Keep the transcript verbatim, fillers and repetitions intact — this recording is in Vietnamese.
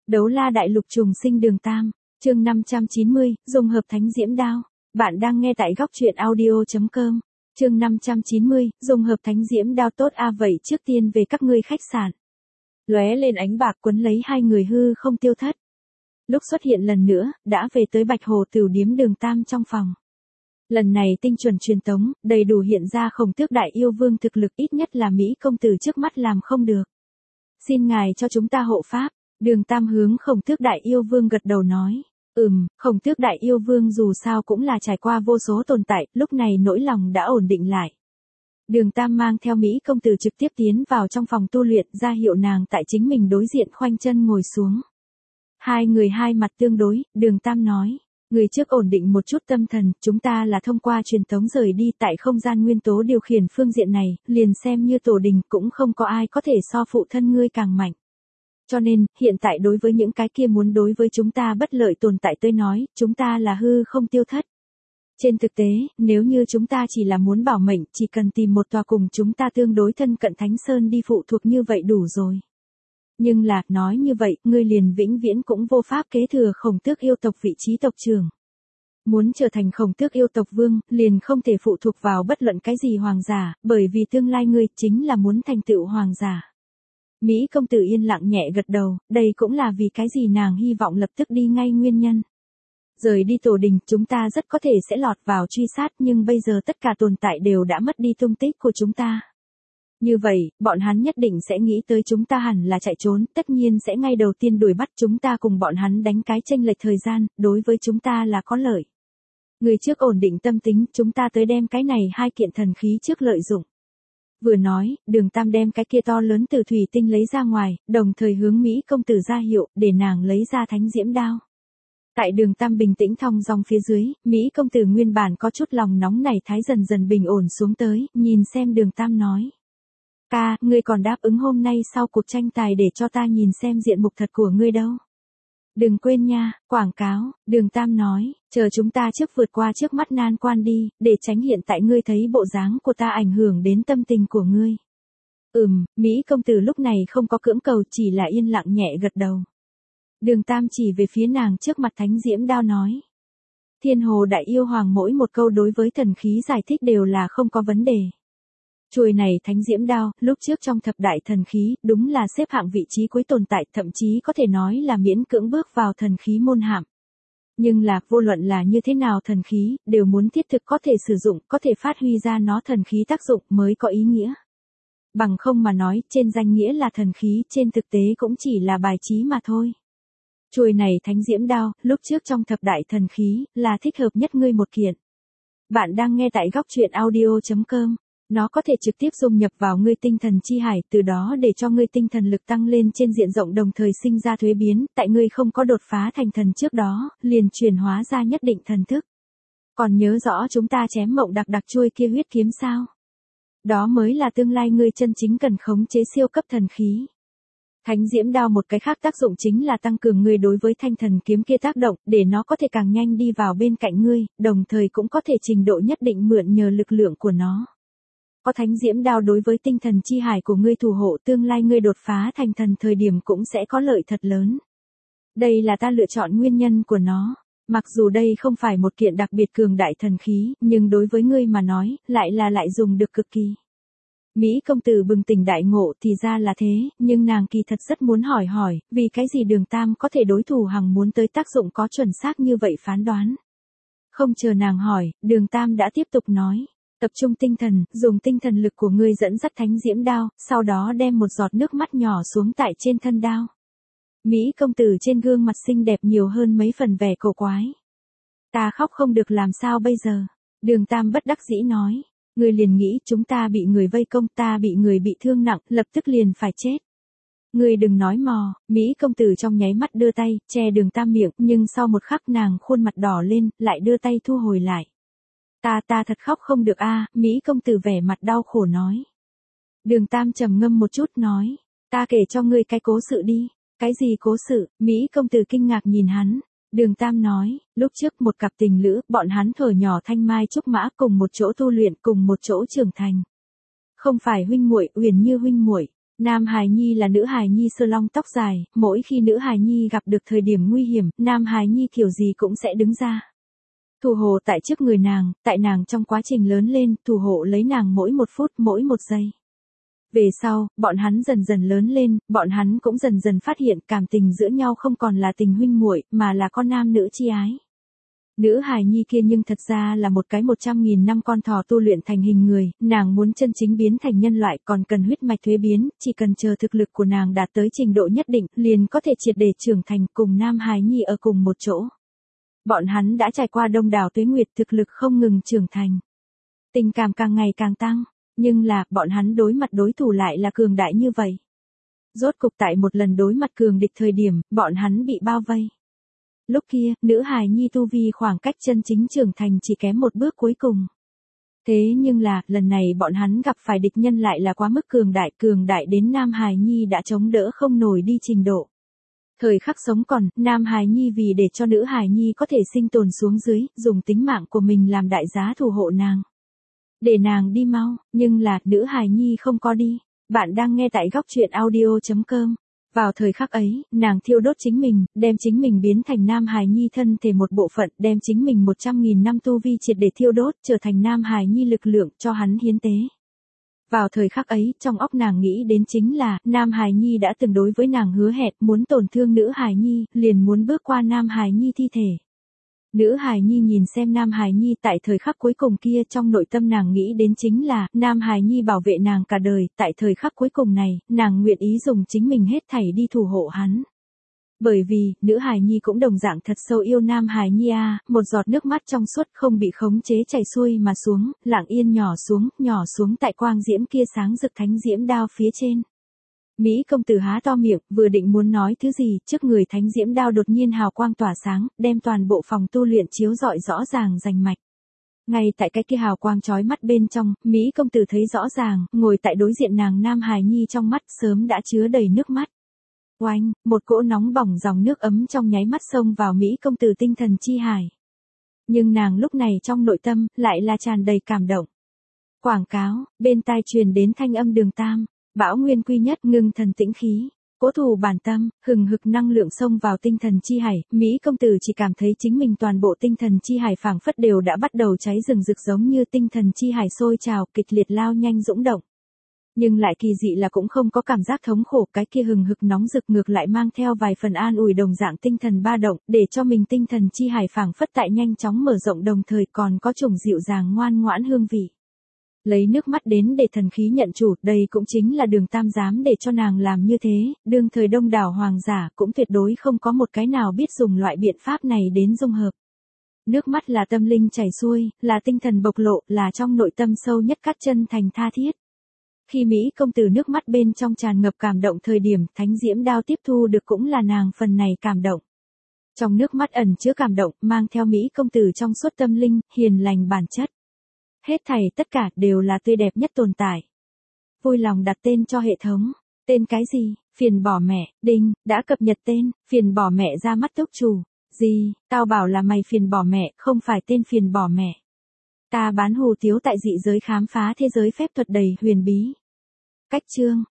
Đấu la đại lục trùng sinh đường Tam, chương năm trăm chín mươi, dùng hợp thánh diễm đao. Bạn đang nghe tại góc truyện audio.com. Chương năm trăm chín mươi, dùng hợp thánh diễm đao tốt a à vậy trước tiên về các ngươi khách sạn. Lóe lên ánh bạc quấn lấy hai người hư không tiêu thất. Lúc xuất hiện lần nữa, đã về tới Bạch Hồ Tửu điếm đường Tam trong phòng. Lần này tinh chuẩn truyền tống, đầy đủ hiện ra Khổng Tước đại yêu vương thực lực, ít nhất là Mỹ công tử trước mắt làm không được. Xin ngài cho chúng ta hộ pháp. Đường Tam hướng Khổng Tước đại yêu vương gật đầu nói. Ừm, Khổng Tước đại yêu vương dù sao cũng là trải qua vô số tồn tại, lúc này nỗi lòng đã ổn định lại. Đường Tam mang theo Mỹ công tử trực tiếp tiến vào trong phòng tu luyện, ra hiệu nàng tại chính mình đối diện khoanh chân ngồi xuống. Hai người hai mặt tương đối, Đường Tam nói. Người trước ổn định một chút tâm thần, chúng ta là thông qua truyền tống rời đi tại không gian nguyên tố điều khiển phương diện này, liền xem như tổ đình cũng không có ai có thể so phụ thân ngươi càng mạnh. Cho nên, hiện tại đối với những cái kia muốn đối với chúng ta bất lợi tồn tại tôi nói, chúng ta là hư không tiêu thất. Trên thực tế, nếu như chúng ta chỉ là muốn bảo mệnh, chỉ cần tìm một tòa cùng chúng ta tương đối thân cận Thánh Sơn đi phụ thuộc như vậy đủ rồi. Nhưng là, nói như vậy, ngươi liền vĩnh viễn cũng vô pháp kế thừa Khổng Tước yêu tộc vị trí tộc trưởng. Muốn trở thành Khổng Tước yêu tộc vương, liền không thể phụ thuộc vào bất luận cái gì hoàng giả, bởi vì tương lai ngươi chính là muốn thành tựu hoàng giả. Mỹ công tử yên lặng nhẹ gật đầu, đây cũng là vì cái gì nàng hy vọng lập tức đi ngay nguyên nhân. Rời đi tổ đình, chúng ta rất có thể sẽ lọt vào truy sát, nhưng bây giờ tất cả tồn tại đều đã mất đi tung tích của chúng ta. Như vậy, bọn hắn nhất định sẽ nghĩ tới chúng ta hẳn là chạy trốn, tất nhiên sẽ ngay đầu tiên đuổi bắt chúng ta cùng bọn hắn đánh cái chênh lệch thời gian, đối với chúng ta là có lợi. Người trước ổn định tâm tính, chúng ta tới đem cái này hai kiện thần khí trước lợi dụng. Vừa nói, Đường Tam đem cái kia to lớn từ thủy tinh lấy ra ngoài, đồng thời hướng Mỹ công tử ra hiệu, để nàng lấy ra thánh diễm đao. Tại Đường Tam bình tĩnh thong dong phía dưới, Mỹ công tử nguyên bản có chút lòng nóng này thái dần dần bình ổn xuống tới, nhìn xem Đường Tam nói. Ca, ngươi còn đáp ứng hôm nay sau cuộc tranh tài để cho ta nhìn xem diện mục thật của ngươi đâu. Đừng quên nha, quảng cáo, Đường Tam nói, chờ chúng ta trước vượt qua trước mắt nan quan đi, để tránh hiện tại ngươi thấy bộ dáng của ta ảnh hưởng đến tâm tình của ngươi. Ừm, Mỹ công tử lúc này không có cưỡng cầu, chỉ là yên lặng nhẹ gật đầu. Đường Tam chỉ về phía nàng trước mặt thánh diễm đao nói. Thiên Hồ đại yêu hoàng mỗi một câu đối với thần khí giải thích đều là không có vấn đề. Chuôi này thánh diễm đao, lúc trước trong thập đại thần khí, đúng là xếp hạng vị trí cuối tồn tại, thậm chí có thể nói là miễn cưỡng bước vào thần khí môn hạng. Nhưng là, vô luận là như thế nào thần khí, đều muốn thiết thực có thể sử dụng, có thể phát huy ra nó thần khí tác dụng mới có ý nghĩa. Bằng không mà nói, trên danh nghĩa là thần khí, trên thực tế cũng chỉ là bài trí mà thôi. Chuôi này thánh diễm đao, lúc trước trong thập đại thần khí, là thích hợp nhất ngươi một kiện. Bạn đang nghe tại góc truyện audio.com. Nó có thể trực tiếp dung nhập vào ngươi tinh thần chi hải, từ đó để cho ngươi tinh thần lực tăng lên trên diện rộng, đồng thời sinh ra thuế biến, tại ngươi không có đột phá thành thần trước đó, liền chuyển hóa ra nhất định thần thức. Còn nhớ rõ chúng ta chém mộng đặc đặc chuôi kia huyết kiếm sao? Đó mới là tương lai ngươi chân chính cần khống chế siêu cấp thần khí. Thánh diễm đao một cái khác tác dụng chính là tăng cường ngươi đối với thanh thần kiếm kia tác động, để nó có thể càng nhanh đi vào bên cạnh ngươi, đồng thời cũng có thể trình độ nhất định mượn nhờ lực lượng của nó. Có thánh diễm đao đối với tinh thần chi hải của ngươi thủ hộ, tương lai ngươi đột phá thành thần thời điểm cũng sẽ có lợi thật lớn. Đây là ta lựa chọn nguyên nhân của nó. Mặc dù đây không phải một kiện đặc biệt cường đại thần khí, nhưng đối với ngươi mà nói, lại là lại dùng được cực kỳ. Mỹ công tử bừng tỉnh đại ngộ, thì ra là thế, nhưng nàng kỳ thật rất muốn hỏi hỏi, vì cái gì Đường Tam có thể đối thủ hằng muốn tới tác dụng có chuẩn xác như vậy phán đoán. Không chờ nàng hỏi, Đường Tam đã tiếp tục nói. Tập trung tinh thần, dùng tinh thần lực của ngươi dẫn dắt thánh diễm đao, sau đó đem một giọt nước mắt nhỏ xuống tại trên thân đao. Mỹ công tử trên gương mặt xinh đẹp nhiều hơn mấy phần vẻ cổ quái. Ta khóc không được làm sao bây giờ? Đường Tam bất đắc dĩ nói. Ngươi liền nghĩ chúng ta bị người vây công, ta bị người bị thương nặng, lập tức liền phải chết. Ngươi đừng nói mò, Mỹ công tử trong nháy mắt đưa tay, che Đường Tam miệng, nhưng sau một khắc nàng khuôn mặt đỏ lên, lại đưa tay thu hồi lại. Ta ta thật khóc không được a, Mỹ công tử vẻ mặt đau khổ nói. Đường Tam trầm ngâm một chút nói, ta kể cho ngươi cái cố sự đi. Cái gì cố sự? Mỹ công tử kinh ngạc nhìn hắn. Đường Tam nói, lúc trước một cặp tình lữ, bọn hắn thuở nhỏ thanh mai trúc mã cùng một chỗ tu luyện, cùng một chỗ trưởng thành. Không phải huynh muội, Uyển Như huynh muội. Nam hài nhi là nữ hài nhi sơ long tóc dài, mỗi khi nữ hài nhi gặp được thời điểm nguy hiểm, nam hài nhi kiểu gì cũng sẽ đứng ra. Thủ hộ tại trước người nàng, tại nàng trong quá trình lớn lên, thủ hộ lấy nàng mỗi một phút, mỗi một giây. Về sau, bọn hắn dần dần lớn lên, bọn hắn cũng dần dần phát hiện cảm tình giữa nhau không còn là tình huynh muội, mà là con nam nữ chi ái. Nữ hài nhi kia nhưng thật ra là một cái một trăm nghìn năm con thỏ tu luyện thành hình người, nàng muốn chân chính biến thành nhân loại còn cần huyết mạch thuế biến, chỉ cần chờ thực lực của nàng đạt tới trình độ nhất định, liền có thể triệt để trưởng thành cùng nam hài nhi ở cùng một chỗ. Bọn hắn đã trải qua đông đảo tuế nguyệt, thực lực không ngừng trưởng thành. Tình cảm càng ngày càng tăng, nhưng là, bọn hắn đối mặt đối thủ lại là cường đại như vậy. Rốt cục tại một lần đối mặt cường địch thời điểm, bọn hắn bị bao vây. Lúc kia, nữ hài nhi tu vi khoảng cách chân chính trưởng thành chỉ kém một bước cuối cùng. Thế nhưng là, lần này bọn hắn gặp phải địch nhân lại là quá mức cường đại, cường đại đến nam hài nhi đã chống đỡ không nổi đi trình độ. Thời khắc sống còn, nam hài nhi vì để cho nữ hài nhi có thể sinh tồn xuống dưới, dùng tính mạng của mình làm đại giá thủ hộ nàng. Để nàng đi mau, nhưng là, nữ hài nhi không có đi. Bạn đang nghe tại góc truyện audio chấm com. Vào thời khắc ấy, nàng thiêu đốt chính mình, đem chính mình biến thành nam hài nhi thân thể một bộ phận, đem chính mình một trăm nghìn năm tu vi triệt để thiêu đốt, trở thành nam hài nhi lực lượng cho hắn hiến tế. Vào thời khắc ấy, trong óc nàng nghĩ đến chính là, nam hài nhi đã từng đối với nàng hứa hẹn, muốn tổn thương nữ hài nhi, liền muốn bước qua nam hài nhi thi thể. Nữ hài nhi nhìn xem nam hài nhi tại thời khắc cuối cùng kia, trong nội tâm nàng nghĩ đến chính là, nam hài nhi bảo vệ nàng cả đời, tại thời khắc cuối cùng này, nàng nguyện ý dùng chính mình hết thảy đi thủ hộ hắn. Bởi vì, nữ hài nhi cũng đồng dạng thật sâu yêu nam hài nhi a, một giọt nước mắt trong suốt không bị khống chế chảy xuôi mà xuống, lặng yên nhỏ xuống, nhỏ xuống tại quang diễm kia sáng rực thánh diễm đao phía trên. Mỹ công tử há to miệng, vừa định muốn nói thứ gì, trước người thánh diễm đao đột nhiên hào quang tỏa sáng, đem toàn bộ phòng tu luyện chiếu rọi rõ ràng rành mạch. Ngay tại cái kia hào quang chói mắt bên trong, Mỹ công tử thấy rõ ràng, ngồi tại đối diện nàng nam hài nhi trong mắt sớm đã chứa đầy nước mắt. Oanh, một cỗ nóng bỏng dòng nước ấm trong nháy mắt xông vào Mỹ công tử tinh thần chi hải. Nhưng nàng lúc này trong nội tâm, lại là tràn đầy cảm động. Quảng cáo, bên tai truyền đến thanh âm Đường Tam. Bão nguyên quy nhất, ngưng thần tĩnh khí, cố thủ bản tâm, hừng hực năng lượng xông vào tinh thần chi hải, Mỹ công tử chỉ cảm thấy chính mình toàn bộ tinh thần chi hải phảng phất đều đã bắt đầu cháy rừng rực giống như tinh thần chi hải sôi trào, kịch liệt lao nhanh dũng động. Nhưng lại kỳ dị là cũng không có cảm giác thống khổ, cái kia hừng hực nóng rực ngược lại mang theo vài phần an ủi đồng dạng tinh thần ba động, để cho mình tinh thần chi hải phảng phất tại nhanh chóng mở rộng đồng thời còn có chủng dịu dàng ngoan ngoãn hương vị. Lấy nước mắt đến để thần khí nhận chủ, đây cũng chính là Đường Tam dám để cho nàng làm như thế, đương thời đông đảo hoàng giả cũng tuyệt đối không có một cái nào biết dùng loại biện pháp này đến dung hợp. Nước mắt là tâm linh chảy xuôi, là tinh thần bộc lộ, là trong nội tâm sâu nhất cắt chân thành tha thiết. Khi Mỹ công tử nước mắt bên trong tràn ngập cảm động thời điểm, thánh diễm đao tiếp thu được cũng là nàng phần này cảm động. Trong nước mắt ẩn chứa cảm động, mang theo Mỹ công tử trong suốt tâm linh, hiền lành bản chất. Hết thảy tất cả đều là tươi đẹp nhất tồn tại. Vui lòng đặt tên cho hệ thống. Tên cái gì? Phiền bỏ mẹ. Đinh, đã cập nhật tên, phiền bỏ mẹ ra mắt túc chủ. Gì? Tao bảo là mày phiền bỏ mẹ, không phải tên phiền bỏ mẹ. Ta bán hủ tiếu tại dị giới khám phá thế giới phép thuật đầy huyền bí. Cách chương,